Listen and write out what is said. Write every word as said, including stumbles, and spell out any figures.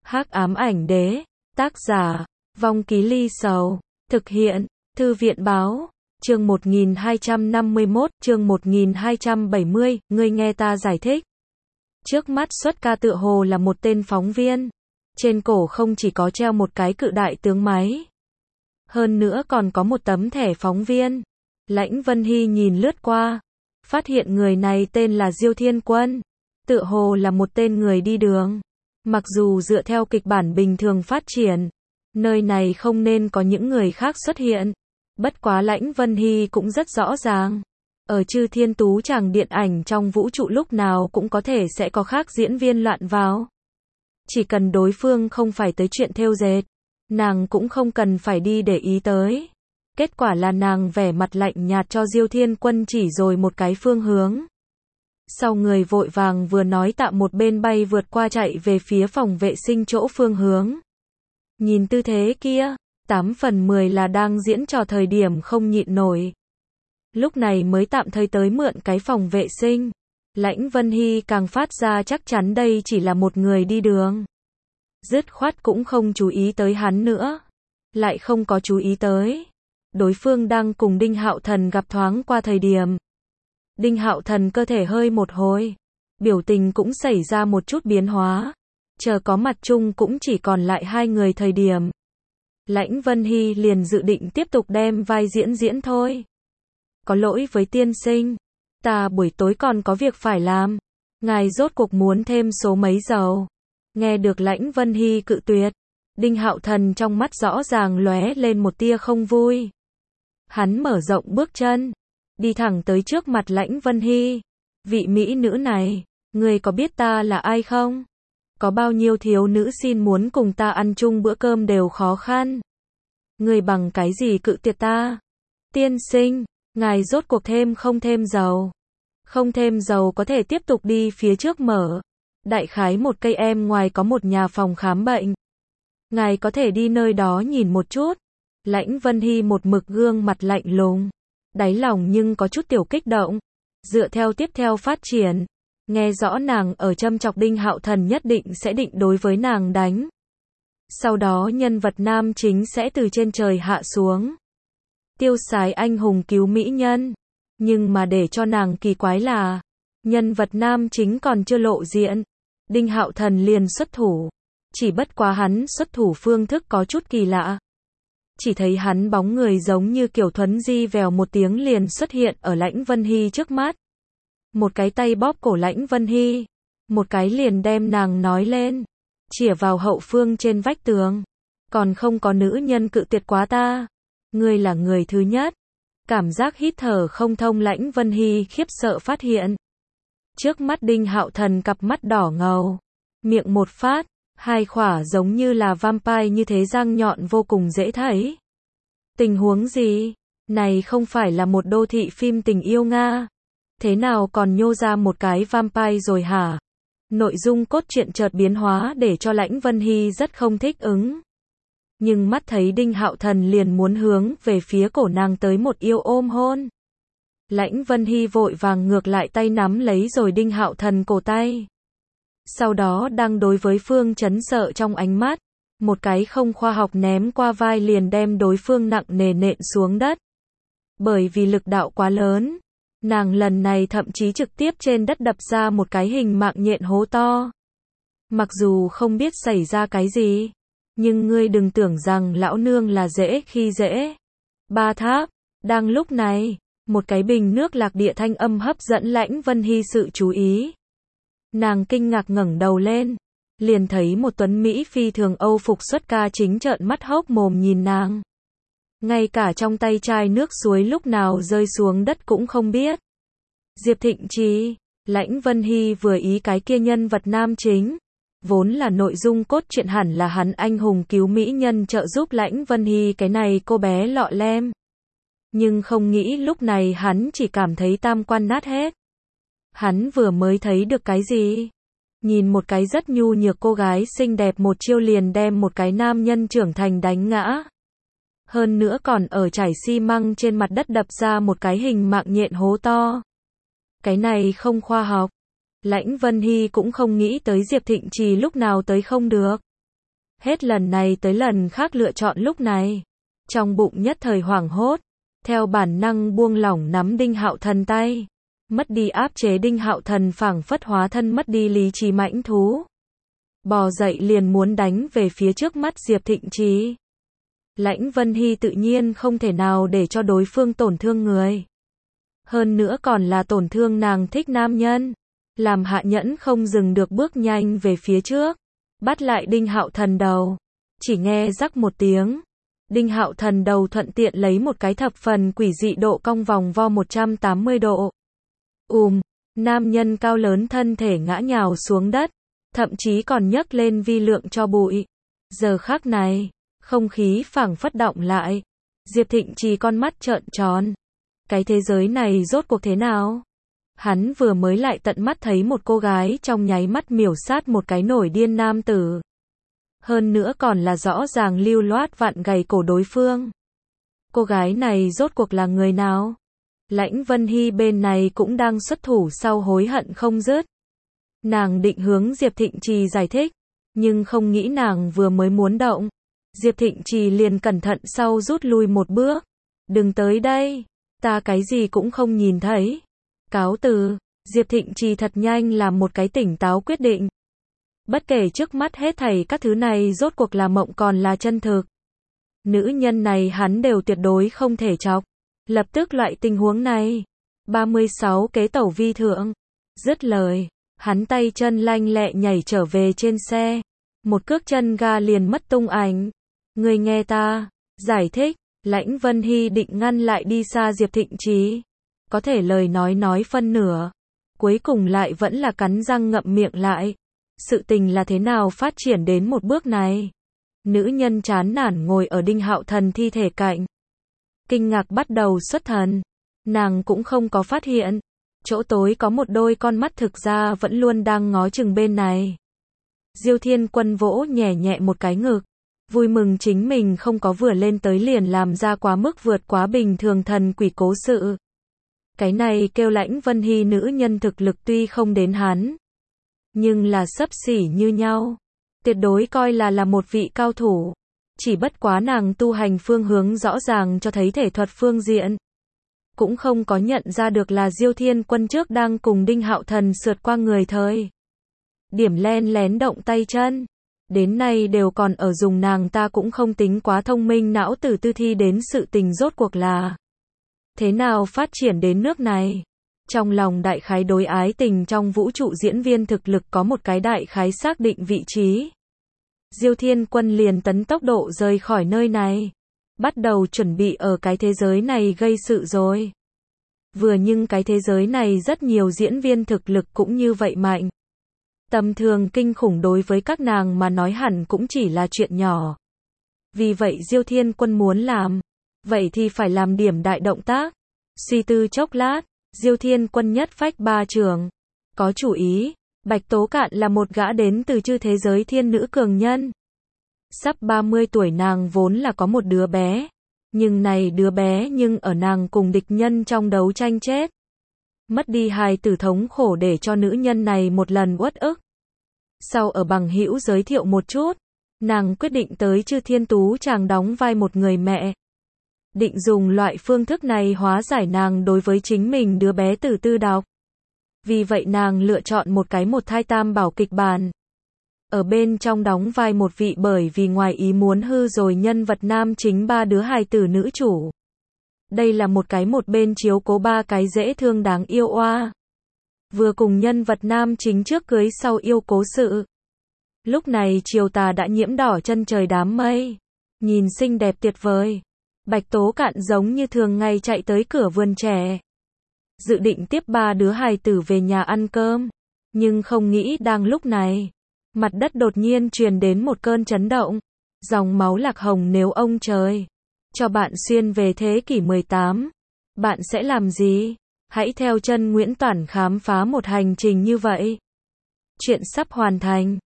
Hắc ám ảnh đế, tác giả, Vong Ký Ly Sầu, thực hiện, Thư viện báo, chương một nghìn hai trăm năm mươi mốt, chương một nghìn hai trăm bảy mươi, ngươi nghe ta giải thích. Trước mắt xuất ca tựa hồ là một tên phóng viên, trên cổ không chỉ có treo một cái cự đại tướng máy, hơn nữa còn có một tấm thẻ phóng viên. Lãnh Vân Hy nhìn lướt qua, phát hiện người này tên là Diêu Thiên Quân, tựa hồ là một tên người đi đường. Mặc dù dựa theo kịch bản bình thường phát triển, nơi này không nên có những người khác xuất hiện, bất quá Lãnh Vân Hy cũng rất rõ ràng, ở Chư Thiên Tú Tràng điện ảnh trong vũ trụ lúc nào cũng có thể sẽ có khác diễn viên loạn vào. Chỉ cần đối phương không phải tới chuyện thêu dệt, nàng cũng không cần phải đi để ý tới. Kết quả là nàng vẻ mặt lạnh nhạt cho Diêu Thiên Quân chỉ rồi một cái phương hướng. Sau người vội vàng vừa nói tạm một bên bay vượt qua chạy về phía phòng vệ sinh chỗ phương hướng. Nhìn tư thế kia, tám phần mười là đang diễn trò thời điểm không nhịn nổi. Lúc này mới tạm thời tới mượn cái phòng vệ sinh. Lãnh Vân Hy càng phát ra chắc chắn đây chỉ là một người đi đường. Dứt khoát cũng không chú ý tới hắn nữa. Lại không có chú ý tới. Đối phương đang cùng Đinh Hạo Thần gặp thoáng qua thời điểm. Đinh Hạo Thần cơ thể hơi một hồi, biểu tình cũng xảy ra một chút biến hóa. Chờ có mặt chung cũng chỉ còn lại hai người thời điểm. Lãnh Vân Hy liền dự định tiếp tục đem vai diễn diễn thôi. Có lỗi với tiên sinh, ta buổi tối còn có việc phải làm. Ngài rốt cuộc muốn thêm số mấy dầu. Nghe được Lãnh Vân Hy cự tuyệt, Đinh Hạo Thần trong mắt rõ ràng lóe lên một tia không vui. Hắn mở rộng bước chân, đi thẳng tới trước mặt Lãnh Vân Hy. Vị mỹ nữ này, ngươi có biết ta là ai không? Có bao nhiêu thiếu nữ xin muốn cùng ta ăn chung bữa cơm đều khó khăn. Ngươi bằng cái gì cự tuyệt ta? Tiên sinh, ngài rốt cuộc thêm không thêm dầu? Không thêm dầu có thể tiếp tục đi phía trước mở. Đại khái một cây em ngoài có một nhà phòng khám bệnh. Ngài có thể đi nơi đó nhìn một chút. Lãnh Vân Hy một mực gương mặt lạnh lùng, đáy lòng nhưng có chút tiểu kích động. Dựa theo tiếp theo phát triển, nghe rõ nàng ở châm chọc Đinh Hạo Thần nhất định sẽ định đối với nàng đánh. Sau đó nhân vật nam chính sẽ từ trên trời hạ xuống, tiêu sái anh hùng cứu mỹ nhân. Nhưng mà để cho nàng kỳ quái là, nhân vật nam chính còn chưa lộ diện, Đinh Hạo Thần liền xuất thủ. Chỉ bất quá hắn xuất thủ phương thức có chút kỳ lạ. Chỉ thấy hắn bóng người giống như kiểu thuấn di vèo một tiếng liền xuất hiện ở Lãnh Vân Hy trước mắt. Một cái tay bóp cổ Lãnh Vân Hy, một cái liền đem nàng nói lên, chĩa vào hậu phương trên vách tường. Còn không có nữ nhân cự tuyệt quá ta. Ngươi là người thứ nhất. Cảm giác hít thở không thông Lãnh Vân Hy khiếp sợ phát hiện. Trước mắt Đinh Hạo Thần cặp mắt đỏ ngầu, miệng một phát. Hai khỏa giống như là vampire như thế răng nhọn vô cùng dễ thấy. Tình huống gì? Này không phải là một đô thị phim tình yêu Nga. Thế nào còn nhô ra một cái vampire rồi hả? Nội dung cốt truyện chợt biến hóa để cho Lãnh Vân Hy rất không thích ứng. Nhưng mắt thấy Đinh Hạo Thần liền muốn hướng về phía cổ nàng tới một yêu ôm hôn. Lãnh Vân Hy vội vàng ngược lại tay nắm lấy rồi Đinh Hạo Thần cổ tay. Sau đó đang đối với phương chấn sợ trong ánh mắt, một cái không khoa học ném qua vai liền đem đối phương nặng nề nện xuống đất. Bởi vì lực đạo quá lớn, nàng lần này thậm chí trực tiếp trên đất đập ra một cái hình mạng nhện hố to. Mặc dù không biết xảy ra cái gì, nhưng ngươi đừng tưởng rằng lão nương là dễ khi dễ. Ba tháp, đang lúc này, một cái bình nước lạc địa thanh âm hấp dẫn Lãnh Vân Hy sự chú ý. Nàng kinh ngạc ngẩng đầu lên, liền thấy một tuấn Mỹ phi thường Âu phục xuất ca chính trợn mắt hốc mồm nhìn nàng. Ngay cả trong tay chai nước suối lúc nào rơi xuống đất cũng không biết. Diệp Thịnh Trì, Lãnh Vân Hy vừa ý cái kia nhân vật nam chính. Vốn là nội dung cốt truyện hẳn là hắn anh hùng cứu mỹ nhân trợ giúp Lãnh Vân Hy cái này cô bé lọ lem. Nhưng không nghĩ lúc này hắn chỉ cảm thấy tam quan nát hết. Hắn vừa mới thấy được cái gì? Nhìn một cái rất nhu nhược cô gái xinh đẹp một chiêu liền đem một cái nam nhân trưởng thành đánh ngã. Hơn nữa còn ở trải xi măng trên mặt đất đập ra một cái hình mạng nhện hố to. Cái này không khoa học. Lãnh Vân Hy cũng không nghĩ tới Diệp Thịnh Trì lúc nào tới không được. Hết lần này tới lần khác lựa chọn lúc này. Trong bụng nhất thời hoảng hốt, theo bản năng buông lỏng nắm Đinh Hạo Thần tay. Mất đi áp chế, Đinh Hạo Thần phảng phất hóa thân mất đi lý trí mãnh thú. Bò dậy liền muốn đánh về phía trước mắt Diệp Thịnh Trì. Lãnh Vân Hy tự nhiên không thể nào để cho đối phương tổn thương người. Hơn nữa còn là tổn thương nàng thích nam nhân. Làm hạ nhẫn không dừng được bước nhanh về phía trước. Bắt lại Đinh Hạo Thần đầu. Chỉ nghe rắc một tiếng. Đinh Hạo Thần đầu thuận tiện lấy một cái thập phần quỷ dị độ cong vòng vo một trăm tám mươi độ. Ùm, nam nhân cao lớn thân thể ngã nhào xuống đất. Thậm chí còn nhấc lên vi lượng cho bụi. Giờ khắc này, không khí phảng phất động lại. Diệp Thịnh Trì con mắt trợn tròn. Cái thế giới này rốt cuộc thế nào? Hắn vừa mới lại tận mắt thấy một cô gái trong nháy mắt miểu sát một cái nổi điên nam tử. Hơn nữa còn là rõ ràng lưu loát vặn gầy cổ đối phương. Cô gái này rốt cuộc là người nào? Lãnh Vân Hy bên này cũng đang xuất thủ sau hối hận không dứt. Nàng định hướng Diệp Thịnh Trì giải thích, nhưng không nghĩ nàng vừa mới muốn động. Diệp Thịnh Trì liền cẩn thận sau rút lui một bước. Đừng tới đây, ta cái gì cũng không nhìn thấy. Cáo từ, Diệp Thịnh Trì thật nhanh làm một cái tỉnh táo quyết định. Bất kể trước mắt hết thảy các thứ này rốt cuộc là mộng còn là chân thực. Nữ nhân này hắn đều tuyệt đối không thể chọc. Lập tức loại tình huống này. ba mươi sáu kế tẩu vi thượng. Dứt lời, hắn tay chân lanh lẹ nhảy trở về trên xe. Một cước chân ga liền mất tung ảnh. Người nghe ta, giải thích, Lãnh Vân Hy định ngăn lại đi xa Diệp Thịnh Trì. Có thể lời nói nói phân nửa. Cuối cùng lại vẫn là cắn răng ngậm miệng lại. Sự tình là thế nào phát triển đến một bước này? Nữ nhân chán nản ngồi ở Đinh Hạo Thần thi thể cạnh. Kinh ngạc bắt đầu xuất thần. Nàng cũng không có phát hiện. Chỗ tối có một đôi con mắt thực ra vẫn luôn đang ngó chừng bên này. Diêu Thiên Quân vỗ nhẹ nhẹ một cái ngực. Vui mừng chính mình không có vừa lên tới liền làm ra quá mức vượt quá bình thường thần quỷ cố sự. Cái này kêu Lãnh Vân Hy nữ nhân thực lực tuy không đến hắn. Nhưng là xấp xỉ như nhau. Tuyệt đối coi là là một vị cao thủ. Chỉ bất quá nàng tu hành phương hướng rõ ràng cho thấy thể thuật phương diện. Cũng không có nhận ra được là Diêu Thiên Quân trước đang cùng Đinh Hạo Thần sượt qua người thời. Điểm len lén động tay chân. Đến nay đều còn ở dùng nàng ta cũng không tính quá thông minh não tử tư thi đến sự tình rốt cuộc là. Thế nào phát triển đến nước này? Trong lòng đại khái đối ái tình trong vũ trụ diễn viên thực lực có một cái đại khái xác định vị trí. Diêu Thiên Quân liền tấn tốc độ rời khỏi nơi này. Bắt đầu chuẩn bị ở cái thế giới này gây sự rồi. Vừa nhưng cái thế giới này rất nhiều diễn viên thực lực cũng như vậy mạnh. Tầm thường kinh khủng đối với các nàng mà nói hẳn cũng chỉ là chuyện nhỏ. Vì vậy Diêu Thiên Quân muốn làm. Vậy thì phải làm điểm đại động tác. Suy tư chốc lát, Diêu Thiên Quân nhất phách ba trường. Có chủ ý, Bạch Tố Cạn là một gã đến từ chư thế giới thiên nữ cường nhân. Sắp ba mươi tuổi nàng vốn là có một đứa bé. Nhưng này đứa bé nhưng ở nàng cùng địch nhân trong đấu tranh chết. Mất đi hài tử thống khổ để cho nữ nhân này một lần uất ức. Sau ở bằng hữu giới thiệu một chút, nàng quyết định tới chư thiên tú chàng đóng vai một người mẹ. Định dùng loại phương thức này hóa giải nàng đối với chính mình đứa bé từ tư đọc. Vì vậy nàng lựa chọn một cái một thai tam bảo kịch bản. Ở bên trong đóng vai một vị bởi vì ngoài ý muốn hư rồi nhân vật nam chính ba đứa hài tử nữ chủ. Đây là một cái một bên chiếu cố ba cái dễ thương đáng yêu oa. Vừa cùng nhân vật nam chính trước cưới sau yêu cố sự. Lúc này chiều tà đã nhiễm đỏ chân trời đám mây. Nhìn xinh đẹp tuyệt vời. Bạch Tố Cạn giống như thường ngày chạy tới cửa vườn trẻ. Dự định tiếp ba đứa hài tử về nhà ăn cơm. Nhưng không nghĩ đang lúc này. Mặt đất đột nhiên truyền đến một cơn chấn động. Dòng máu lạc hồng nếu ông trời. Cho bạn xuyên về thế kỷ mười tám. Bạn sẽ làm gì? Hãy theo chân Nguyễn Toản khám phá một hành trình như vậy. Chuyện sắp hoàn thành.